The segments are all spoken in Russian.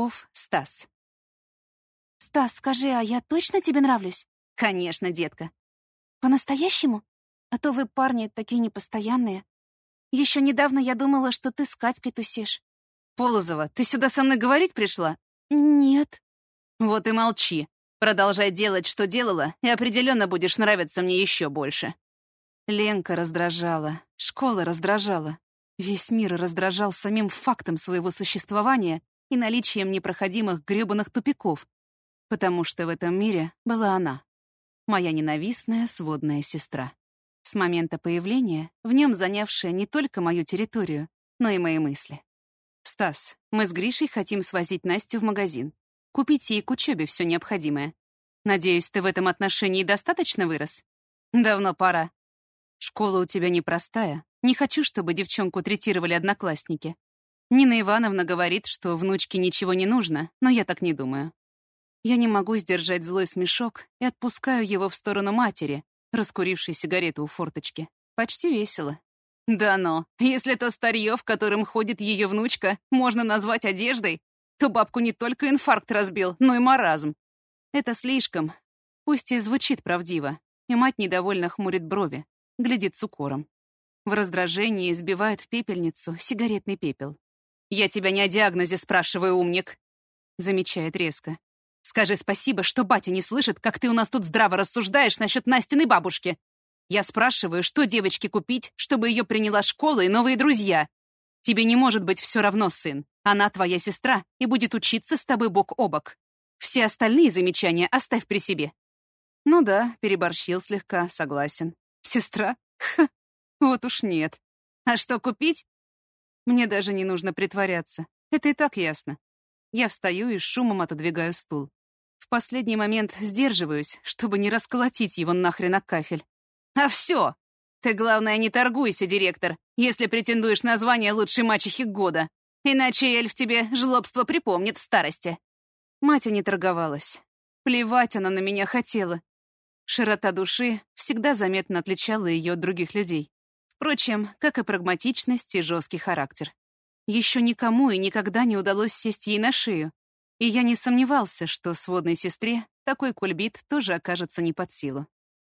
тупиков Стас. «Стас, скажи, а я точно тебе нравлюсь?» «Конечно, детка». «По-настоящему? А то вы, парни, такие непостоянные. Еще недавно я думала, что ты с Катькой тусишь». «Полозова, ты сюда со мной говорить пришла?» «Нет». «Вот и молчи. Продолжай делать, что делала, и определенно будешь нравиться мне еще больше». Ленка раздражала, школа раздражала. Весь мир раздражал самим фактом своего существования и наличием непроходимых грёбаных тупиков, потому что в этом мире была она, моя ненавистная сводная сестра. С момента появления в нем занявшая не только мою территорию, но и мои мысли. «Стас, мы с Гришей хотим свозить Настю в магазин. Купить ей к учебе все необходимое. Надеюсь, ты в этом отношении достаточно вырос? Давно пора. Школа у тебя непростая. Не хочу, чтобы девчонку третировали одноклассники. Нина Ивановна говорит, что внучке ничего не нужно, но я так не думаю». Я не могу сдержать злой смешок и отпускаю его в сторону матери, раскурившей сигарету у форточки. Почти весело. Да но, если то старье, в котором ходит ее внучка, можно назвать одеждой, то бабку не только инфаркт разбил, но и маразм. Это слишком. Пусть и звучит правдиво, и мать недовольно хмурит брови, глядит с укором. В раздражении сбивает в пепельницу сигаретный пепел. «Я тебя не о диагнозе спрашиваю, умник», — замечает резко. «Скажи спасибо, что батя не слышит, как ты у нас тут здраво рассуждаешь насчет Настиной бабушки. Я спрашиваю, что девочке купить, чтобы ее приняла школа и новые друзья. Тебе не может быть все равно, сын. Она твоя сестра и будет учиться с тобой бок о бок. Все остальные замечания оставь при себе». Ну да, переборщил слегка, согласен. Сестра? Ха, вот уж нет. А что купить? Мне даже не нужно притворяться. Это и так ясно. Я встаю и с шумом отодвигаю стул. В последний момент сдерживаюсь, чтобы не расколотить его нахрен на кафель. А все! Ты, главное, не торгуйся, директор, если претендуешь на звание лучшей мачехи года. Иначе эльф тебе жлобство припомнит в старости. Мать не торговалась. Плевать она на меня хотела. Широта души всегда заметно отличала ее от других людей. Впрочем, как и прагматичность и жесткий характер. Еще никому и никогда не удалось сесть ей на шею, и я не сомневался, что сводной сестре такой кульбит тоже окажется не под силу.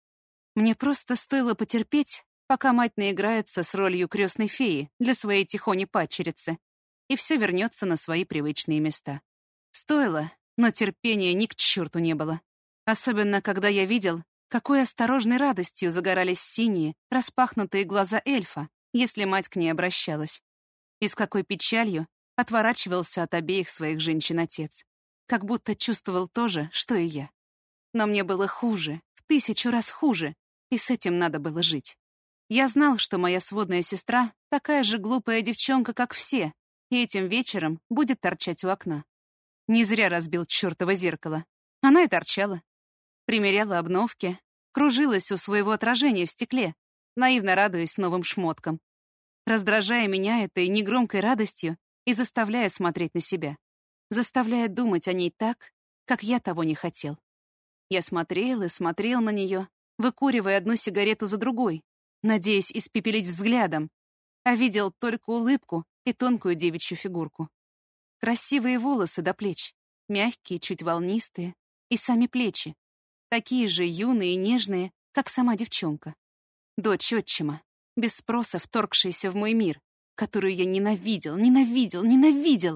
Мне просто стоило потерпеть, пока мать наиграется с ролью крестной феи для своей тихоней падчерицы, и все вернется на свои привычные места. Стоило, но терпения ни к черту не было. Особенно, когда я видел, какой осторожной радостью загорались синие, распахнутые глаза эльфа, если мать к ней обращалась. И с какой печалью отворачивался от обеих своих женщин отец. Как будто чувствовал то же, что и я. Но мне было хуже, в 1000 раз хуже, и с этим надо было жить. Я знал, что моя сводная сестра такая же глупая девчонка, как все, и этим вечером будет торчать у окна. Не зря разбил чёртово зеркало. Она и торчала. Примеряла обновки, кружилась у своего отражения в стекле, наивно радуясь новым шмоткам, раздражая меня этой негромкой радостью и заставляя смотреть на себя, заставляя думать о ней так, как я того не хотел. Я смотрел и смотрел на нее, выкуривая одну сигарету за другой, надеясь испепелить взглядом, а видел только улыбку и тонкую девичью фигурку. Красивые волосы до плеч, мягкие, чуть волнистые, и сами плечи, такие же юные и нежные, как сама девчонка. Дочь отчима, без спроса вторгшаяся в мой мир, которую я ненавидел, ненавидел, ненавидел.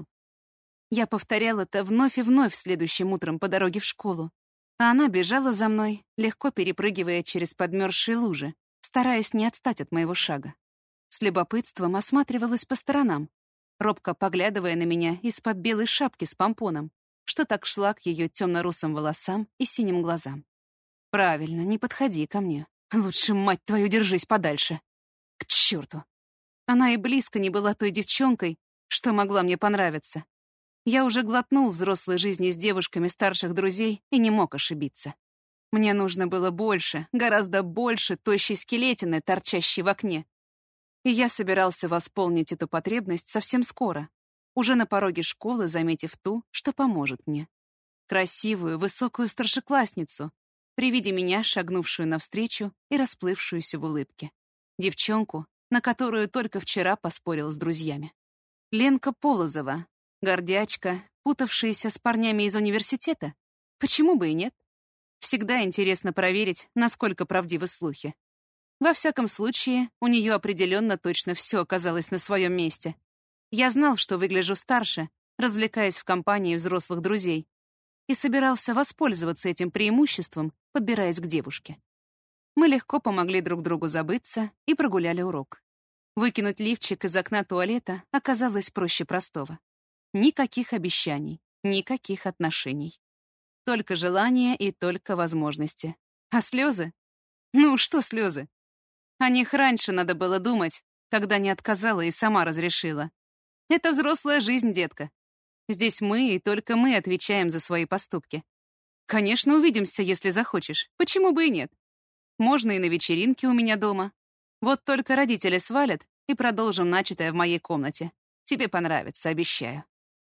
Я повторял это вновь и вновь следующим утром по дороге в школу, а она бежала за мной, легко перепрыгивая через подмерзшие лужи, стараясь не отстать от моего шага. С любопытством осматривалась по сторонам, робко поглядывая на меня из-под белой шапки с помпоном, что так шла к ее темно-русым волосам и синим глазам. «Правильно, не подходи ко мне. Лучше, мать твою, держись подальше. К черту!» Она и близко не была той девчонкой, что могла мне понравиться. Я уже глотнул взрослой жизни с девушками старших друзей и не мог ошибиться. Мне нужно было больше, гораздо больше тощей скелетины, торчащей в окне. И я собирался восполнить эту потребность совсем скоро, уже на пороге школы заметив ту, что поможет мне. Красивую, высокую старшеклассницу, при виде меня шагнувшую навстречу и расплывшуюся в улыбке. Девчонку, на которую только вчера поспорил с друзьями. Ленка Полозова, гордячка, спутавшиеся с парнями из университета? Почему бы и нет? Всегда интересно проверить, насколько правдивы слухи. Во всяком случае, у нее определенно точно все оказалось на своем месте. Я знал, что выгляжу старше, развлекаясь в компании взрослых друзей, и собирался воспользоваться этим преимуществом, подбираясь к девушке. Мы легко помогли друг другу забыться и прогуляли урок. Выкинуть лифчик из окна туалета оказалось проще простого. Никаких обещаний, никаких отношений. Только желания и только возможности. А слезы? Ну, что слезы? О них раньше надо было думать, когда не отказала и сама разрешила. Это взрослая жизнь, детка. Здесь мы и только мы отвечаем за свои поступки. Конечно, увидимся, если захочешь. Почему бы и нет? Можно и на вечеринке у меня дома. Вот только родители свалят, и продолжим начатое в моей комнате. Тебе понравится, обещаю.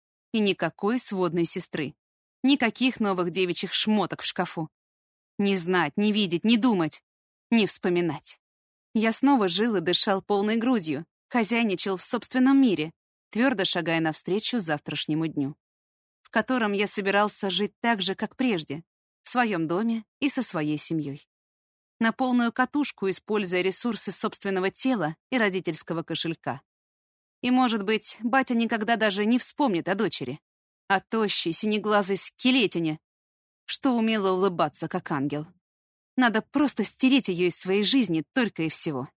И никакой сводной сестры. Никаких новых девичьих шмоток в шкафу. Не знать, не видеть, не думать, не вспоминать. Я снова жил и дышал полной грудью, хозяйничал в собственном мире, твердо шагая навстречу завтрашнему дню, в котором я собирался жить так же, как прежде, в своем доме и со своей семьей. На полную катушку, используя ресурсы собственного тела и родительского кошелька. И, может быть, батя никогда даже не вспомнит о дочери, о тощей, синеглазой скелетине, что умела улыбаться, как ангел. Надо просто стереть ее из своей жизни только и всего.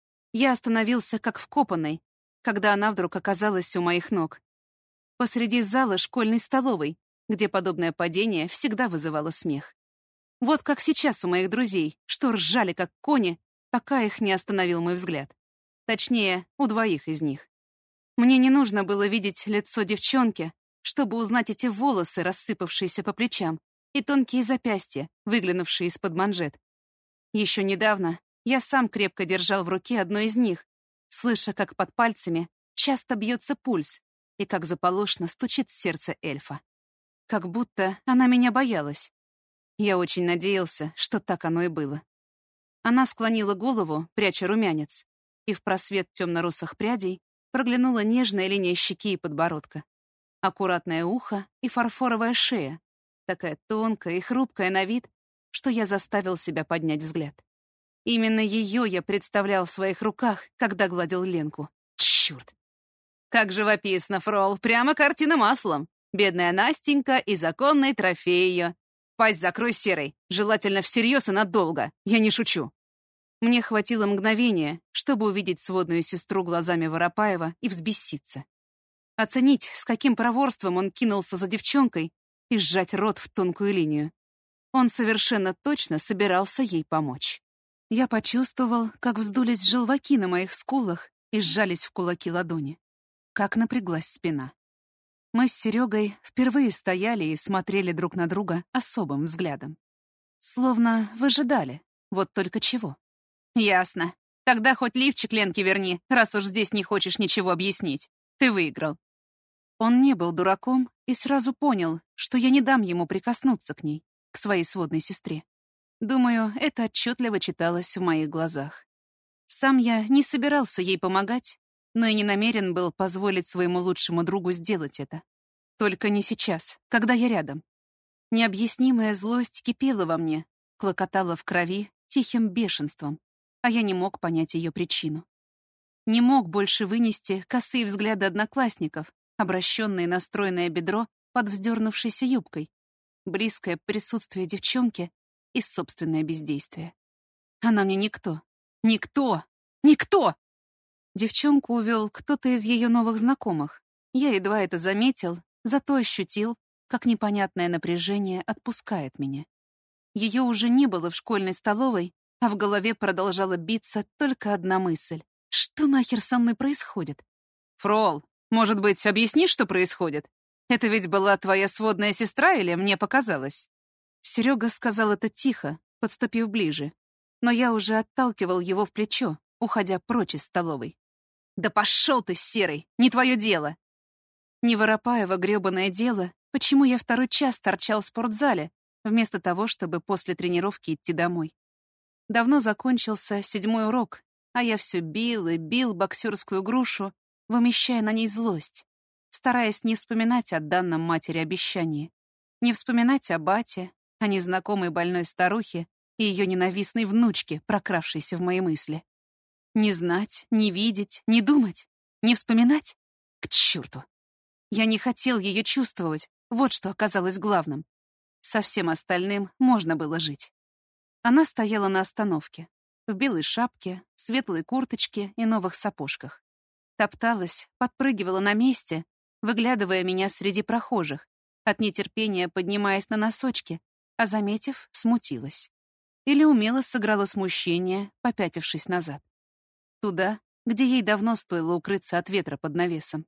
Я остановился как вкопанный, когда она вдруг оказалась у моих ног. Посреди зала школьной столовой, где подобное падение всегда вызывало смех. Вот как сейчас у моих друзей, что ржали как кони, пока их не остановил мой взгляд. Точнее, у двоих из них. Мне не нужно было видеть лицо девчонки, чтобы узнать эти волосы, рассыпавшиеся по плечам, и тонкие запястья, выглянувшие из-под манжет. Еще недавно я сам крепко держал в руке одно из них, слыша, как под пальцами часто бьется пульс и как заполошно стучит сердце эльфа. Как будто она меня боялась. Я очень надеялся, что так оно и было. Она склонила голову, пряча румянец, и в просвет темно-русых прядей проглянула нежная линия щеки и подбородка. Аккуратное ухо и фарфоровая шея, такая тонкая и хрупкая на вид, что я заставил себя поднять взгляд. Именно ее я представлял в своих руках, когда гладил Ленку. Чёрт! Как живописно, Фрол, прямо картина маслом. Бедная Настенька и законный трофей ее. Пасть закрой, Серый, желательно всерьез и надолго. Я не шучу. Мне хватило мгновения, чтобы увидеть сводную сестру глазами Воропаева и взбеситься. Оценить, с каким проворством он кинулся за девчонкой, и сжать рот в тонкую линию. Он совершенно точно собирался ей помочь. Я почувствовал, как вздулись желваки на моих скулах и сжались в кулаки ладони. Как напряглась спина. Мы с Серегой впервые стояли и смотрели друг на друга особым взглядом. Словно выжидали, вот только чего. «Ясно. Тогда хоть лифчик Ленке верни, раз уж здесь не хочешь ничего объяснить. Ты выиграл». Он не был дураком и сразу понял, что я не дам ему прикоснуться к ней, к своей сводной сестре. Думаю, это отчетливо читалось в моих глазах. Сам я не собирался ей помогать, но и не намерен был позволить своему лучшему другу сделать это. Только не сейчас, когда я рядом. Необъяснимая злость кипела во мне, клокотала в крови тихим бешенством, а я не мог понять ее причину. Не мог больше вынести косые взгляды одноклассников, обращенные на стройное бедро под вздернувшейся юбкой, близкое присутствие девчонки и собственное бездействие. Она мне никто. Никто! Никто! Девчонку увел кто-то из ее новых знакомых. Я едва это заметил, зато ощутил, как непонятное напряжение отпускает меня. Ее уже не было в школьной столовой, а в голове продолжала биться только одна мысль. Что нахер со мной происходит? «Фрол, может быть, объяснишь, что происходит? Это ведь была твоя сводная сестра или мне показалось?» Серега сказал это тихо, подступив ближе, но я уже отталкивал его в плечо, уходя прочь из столовой. «Да пошел ты, Серый! Не твое дело!» Не Воропаева гребаное дело, почему я второй час торчал в спортзале, вместо того, чтобы после тренировки идти домой. Давно закончился 7-й урок, а я все бил и бил боксерскую грушу, вымещая на ней злость. стараясь не вспоминать о данном матери обещании, не вспоминать о бате, о незнакомой больной старухе и ее ненавистной внучке, прокравшейся в мои мысли. Не знать, не видеть, не думать, не вспоминать? К черту! Я не хотел ее чувствовать, вот что оказалось главным. Со всем остальным можно было жить. Она стояла на остановке, в белой шапке, светлой курточке и новых сапожках. Топталась, подпрыгивала на месте, выглядывая меня среди прохожих, от нетерпения поднимаясь на носочки, а, заметив, смутилась. Или умело сыграла смущение, попятившись назад. Туда, где ей давно стоило укрыться от ветра под навесом.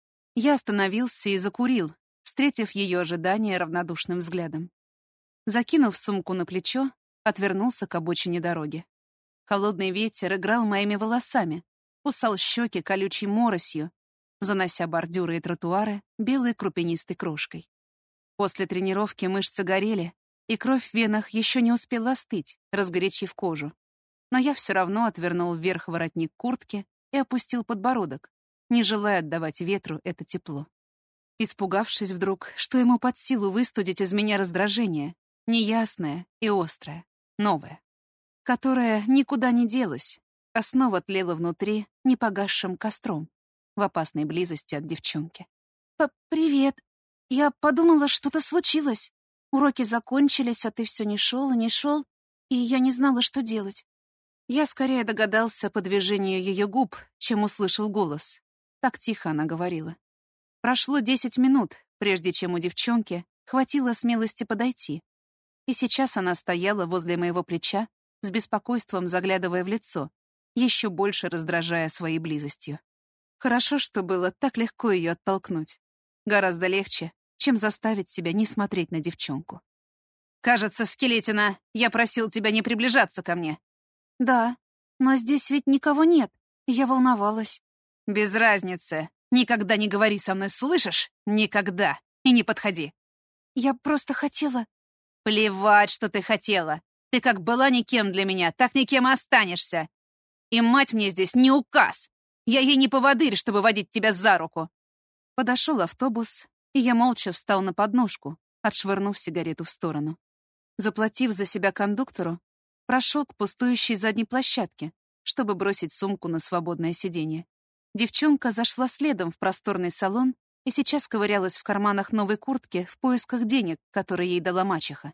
Я остановился и закурил, встретив ее ожидание равнодушным взглядом. Закинув сумку на плечо, отвернулся к обочине дороги. Холодный ветер играл моими волосами, кусал щеки колючей моросью, занося бордюры и тротуары белой крупинистой крошкой. После тренировки мышцы горели, и кровь в венах еще не успела остыть, разгорячив кожу. Но я все равно отвернул вверх воротник куртки и опустил подбородок, не желая отдавать ветру это тепло. Испугавшись вдруг, что ему под силу выстудить из меня раздражение, неясное и острое, новое, которое никуда не делось, а снова тлело внутри непогасшим костром в опасной близости от девчонки. «Привет. Я подумала, что-то случилось. Уроки закончились, а ты все не шел и не шел, и я не знала, что делать». Я скорее догадался по движению ее губ, чем услышал голос. Так тихо она говорила. Прошло 10 минут, прежде чем у девчонки хватило смелости подойти. И сейчас она стояла возле моего плеча, с беспокойством заглядывая в лицо, еще больше раздражая своей близостью. Хорошо, что было так легко ее оттолкнуть. Гораздо легче, чем заставить себя не смотреть на девчонку. «Кажется, Скелетина, я просил тебя не приближаться ко мне». «Да, но здесь ведь никого нет, и я волновалась». «Без разницы. Никогда не говори со мной, слышишь? Никогда. И не подходи». «Я просто хотела...» «Плевать, что ты хотела. Ты как была никем для меня, так никем и останешься. И мать мне здесь не указ. Я ей не поводырь, чтобы водить тебя за руку». Подошел автобус, и я молча встал на подножку, отшвырнув сигарету в сторону. Заплатив за себя кондуктору, прошел к пустующей задней площадке, чтобы бросить сумку на свободное сиденье. Девчонка зашла следом в просторный салон и сейчас ковырялась в карманах новой куртки в поисках денег, которые ей дала мачеха.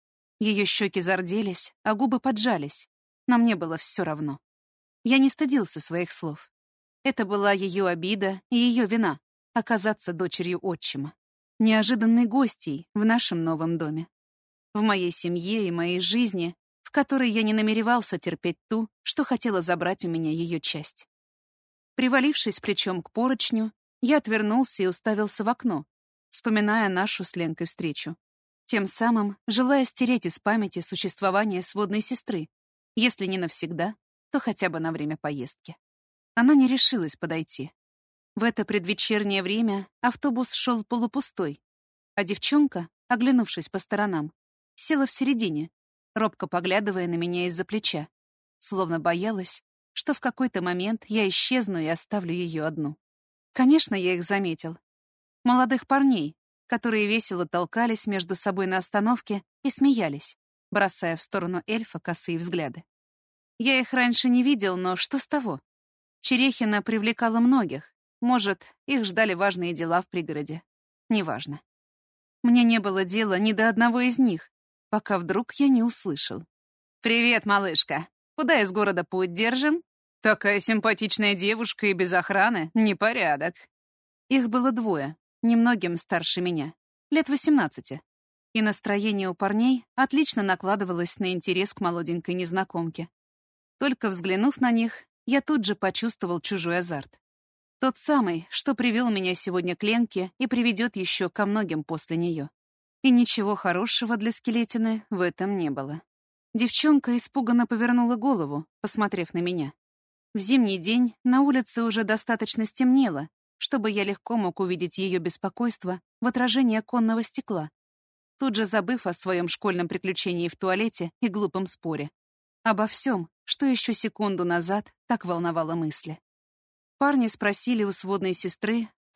Ее щеки зарделись, а губы поджались, но мне было все равно. Я не стыдился своих слов. Это была ее обида и ее вина — оказаться дочерью отчима, неожиданной гостьей в нашем новом доме, в моей семье и моей жизни, в которой я не намеревался терпеть ту, что хотела забрать у меня ее часть. Привалившись плечом к поручню, я отвернулся и уставился в окно, вспоминая нашу с Ленкой встречу, тем самым желая стереть из памяти существование сводной сестры, если не навсегда, то хотя бы на время поездки. Она не решилась подойти. В это предвечернее время автобус шел полупустой, а девчонка, оглянувшись по сторонам, села в середине, робко поглядывая на меня из-за плеча, словно боялась, что в какой-то момент я исчезну и оставлю ее одну. Конечно, я их заметил. Молодых парней, которые весело толкались между собой на остановке и смеялись, бросая в сторону эльфа косые взгляды. Я их раньше не видел, но что с того? Черехина привлекала многих. Может, их ждали важные дела в пригороде. Неважно. Мне не было дела ни до одного из них, пока вдруг я не услышал. «Привет, малышка. Куда из города путь держим? Такая симпатичная девушка и без охраны. Непорядок». Их было двое, немногим старше меня, лет 18. И настроение у парней отлично накладывалось на интерес к молоденькой незнакомке. Только взглянув на них, я тут же почувствовал чужой азарт. Тот самый, что привел меня сегодня к Ленке и приведет еще ко многим после нее. И ничего хорошего для Скелетины в этом не было. Девчонка испуганно повернула голову, посмотрев на меня. В зимний день на улице уже достаточно стемнело, чтобы я легко мог увидеть ее беспокойство в отражении оконного стекла, тут же забыв о своем школьном приключении в туалете и глупом споре. Обо всем, что еще секунду назад так волновало мысли. Парни спросили у сводной сестры,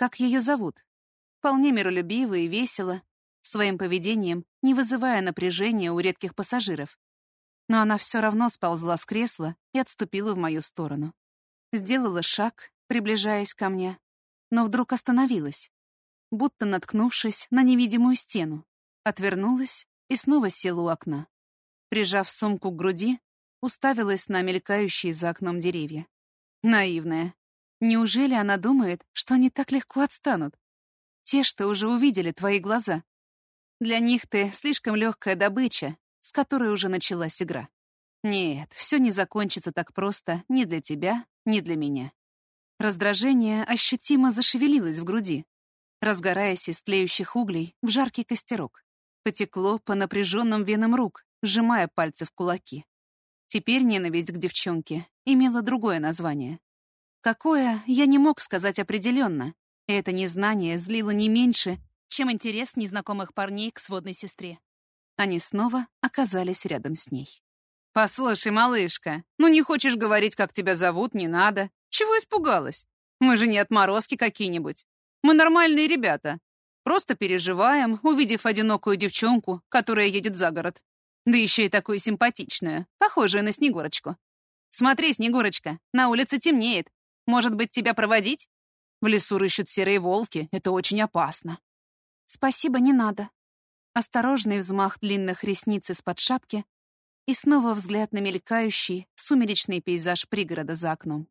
как ее зовут. Вполне миролюбиво и весело, своим поведением не вызывая напряжения у редких пассажиров. Но она все равно сползла с кресла и отступила в мою сторону. Сделала шаг, приближаясь ко мне, но вдруг остановилась, будто наткнувшись на невидимую стену, отвернулась и снова села у окна. Прижав сумку к груди, уставилась на мелькающие за окном деревья. Наивная. Неужели она думает, что они так легко отстанут? Те, что уже увидели твои глаза. Для них ты слишком легкая добыча, с которой уже началась игра. Нет, все не закончится так просто ни для тебя, ни для меня. Раздражение ощутимо зашевелилось в груди, разгораясь из тлеющих углей в жаркий костерок. Потекло по напряженным венам рук, сжимая пальцы в кулаки. Теперь ненависть к девчонке имела другое название. Какое, я не мог сказать определенно, и это незнание злило не меньше, чем интерес незнакомых парней к сводной сестре. Они снова оказались рядом с ней. «Послушай, малышка, ну не хочешь говорить, как тебя зовут, не надо. Чего испугалась? Мы же не отморозки какие-нибудь. Мы нормальные ребята. Просто переживаем, увидев одинокую девчонку, которая едет за город. Да еще и такую симпатичную, похожую на Снегурочку. Смотри, Снегурочка, на улице темнеет. Может быть, тебя проводить? В лесу рыщут серые волки, это очень опасно». «Спасибо, не надо». Осторожный взмах длинных ресниц из-под шапки и снова взгляд на мелькающий сумеречный пейзаж пригорода за окном.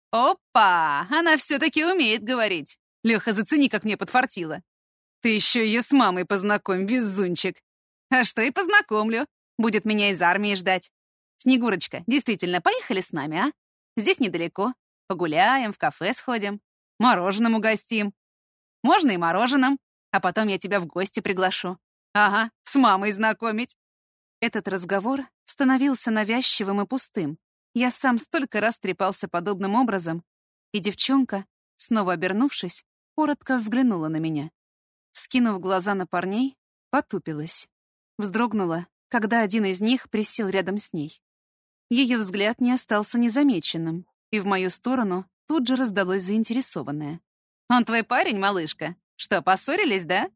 Опа! Она все-таки умеет говорить. Леха, зацени, как мне подфартило. Ты еще ее с мамой познакомь, везунчик. А что и познакомлю. Будет меня из армии ждать. Снегурочка, действительно, поехали с нами, а? Здесь недалеко. Погуляем, в кафе сходим. Мороженым угостим. Можно и мороженым. А потом я тебя в гости приглашу. Ага, с мамой знакомить. Этот разговор становился навязчивым и пустым. Я сам столько раз трепался подобным образом, и девчонка, снова обернувшись, коротко взглянула на меня. Вскинув глаза на парней, потупилась. Вздрогнула, когда один из них присел рядом с ней. Ее взгляд не остался незамеченным, и в мою сторону тут же раздалось заинтересованное. «Он твой парень, малышка? Что, поссорились, да?»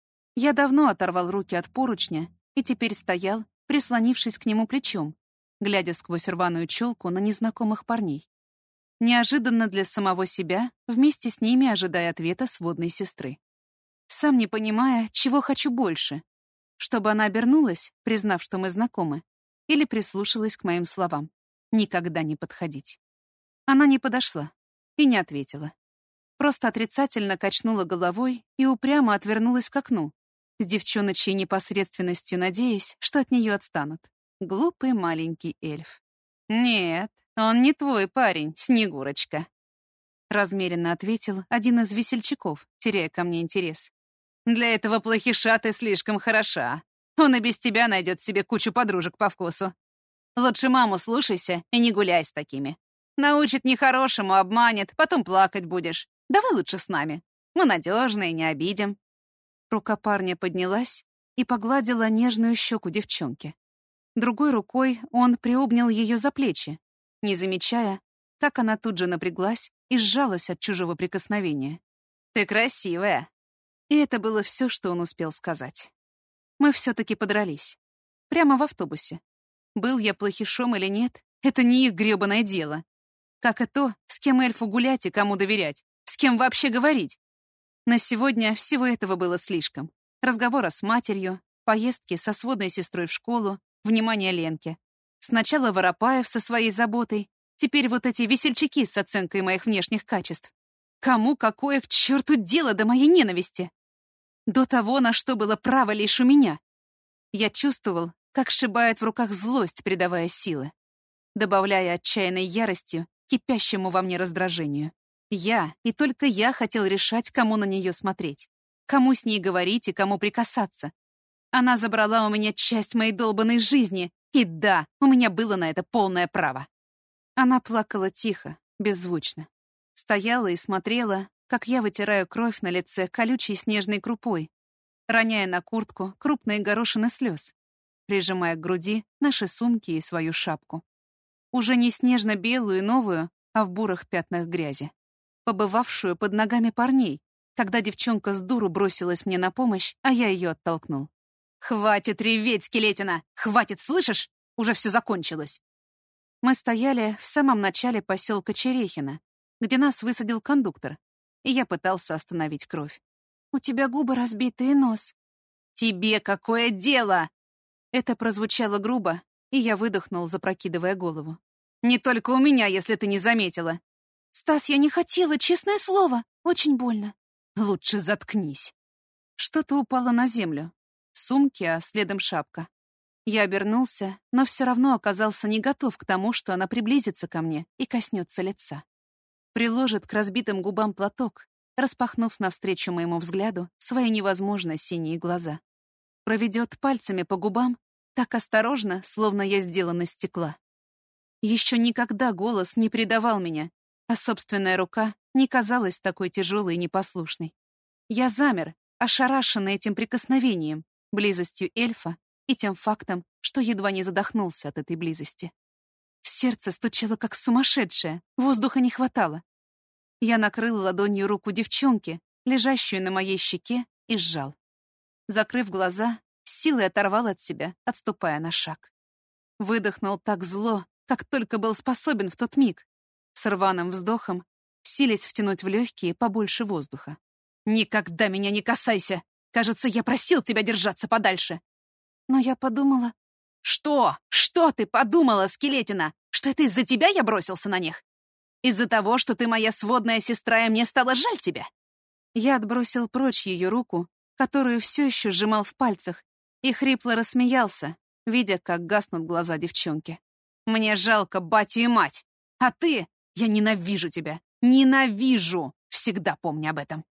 Я давно оторвал руки от поручня и теперь стоял, прислонившись к нему плечом, глядя сквозь рваную челку на незнакомых парней. Неожиданно для самого себя, вместе с ними ожидая ответа сводной сестры. Сам не понимая, чего хочу больше. Чтобы она обернулась, признав, что мы знакомы, или прислушалась к моим словам. Никогда не подходить. Она не подошла и не ответила. Просто отрицательно качнула головой и упрямо отвернулась к окну, с девчоночьей непосредственностью надеясь, что от нее отстанут. Глупый маленький эльф. «Нет, он не твой парень, Снегурочка», — размеренно ответил один из весельчаков, теряя ко мне интерес. «Для этого плохиша ты слишком хороша. Он и без тебя найдет себе кучу подружек по вкусу. Лучше маму слушайся и не гуляй с такими. Научит нехорошему, обманет, потом плакать будешь. Давай лучше с нами. Мы надежные, не обидим». Рука парня поднялась и погладила нежную щеку девчонки. Другой рукой он приобнял ее за плечи, не замечая, как она тут же напряглась и сжалась от чужого прикосновения. «Ты красивая». И это было все, что он успел сказать. Мы все-таки подрались. Прямо в автобусе. Был я плохишом или нет, это не их грёбаное дело. Как и то, с кем эльфу гулять и кому доверять, с кем вообще говорить. На сегодня всего этого было слишком. Разговора с матерью, поездки со сводной сестрой в школу, внимание Ленке. Сначала Воропаев со своей заботой, теперь вот эти весельчаки с оценкой моих внешних качеств. Кому какое к черту дело до моей ненависти? До того, на что было право лишь у меня. Я чувствовал, как сшибает в руках злость, придавая силы, добавляя отчаянной яростью кипящему во мне раздражению. Я, и только я хотел решать, кому на нее смотреть, кому с ней говорить и кому прикасаться. Она забрала у меня часть моей долбанной жизни, и да, у меня было на это полное право. Она плакала тихо, беззвучно. Стояла и смотрела, как я вытираю кровь на лице колючей снежной крупой, роняя на куртку крупные горошины слез, прижимая к груди наши сумки и свою шапку. Уже не снежно-белую и новую, а в бурых пятнах грязи, побывавшую под ногами парней, когда девчонка с дуру бросилась мне на помощь, а я ее оттолкнул. «Хватит реветь, Скелетина! Хватит, слышишь? Уже все закончилось!» Мы стояли в самом начале поселка Черехино, где нас высадил кондуктор, и я пытался остановить кровь. «У тебя губы разбиты и нос». «Тебе какое дело?» Это прозвучало грубо, и я выдохнул, запрокидывая голову. «Не только у меня, если ты не заметила». «Стас, я не хотела, честное слово. Очень больно». «Лучше заткнись». Что-то упало на землю. Сумки, а следом шапка. Я обернулся, но все равно оказался не готов к тому, что она приблизится ко мне и коснется лица. Приложит к разбитым губам платок, распахнув навстречу моему взгляду свои невозможно синие глаза. Проведет пальцами по губам так осторожно, словно я сделана из стекла. Еще никогда голос не предавал меня, а собственная рука не казалась такой тяжелой и непослушной. Я замер, ошарашенный этим прикосновением, близостью эльфа и тем фактом, что едва не задохнулся от этой близости. Сердце стучало как сумасшедшее, воздуха не хватало. Я накрыл ладонью руку девчонки, лежащую на моей щеке, и сжал. Закрыв глаза, с силой оторвал от себя, отступая на шаг. Выдохнул так зло, как только был способен в тот миг, с рваным вздохом, силясь втянуть в легкие побольше воздуха. «Никогда меня не касайся! Кажется, я просил тебя держаться подальше!» Но я подумала... «Что? Что ты подумала, Скелетина? Что это из-за тебя я бросился на них? Из-за того, что ты моя сводная сестра, и мне стало жаль тебя?» Я отбросил прочь ее руку, которую все еще сжимал в пальцах, и хрипло рассмеялся, видя, как гаснут глаза девчонки. «Мне жалко батю и мать, а ты... Я ненавижу тебя! Ненавижу! Всегда помни об этом!»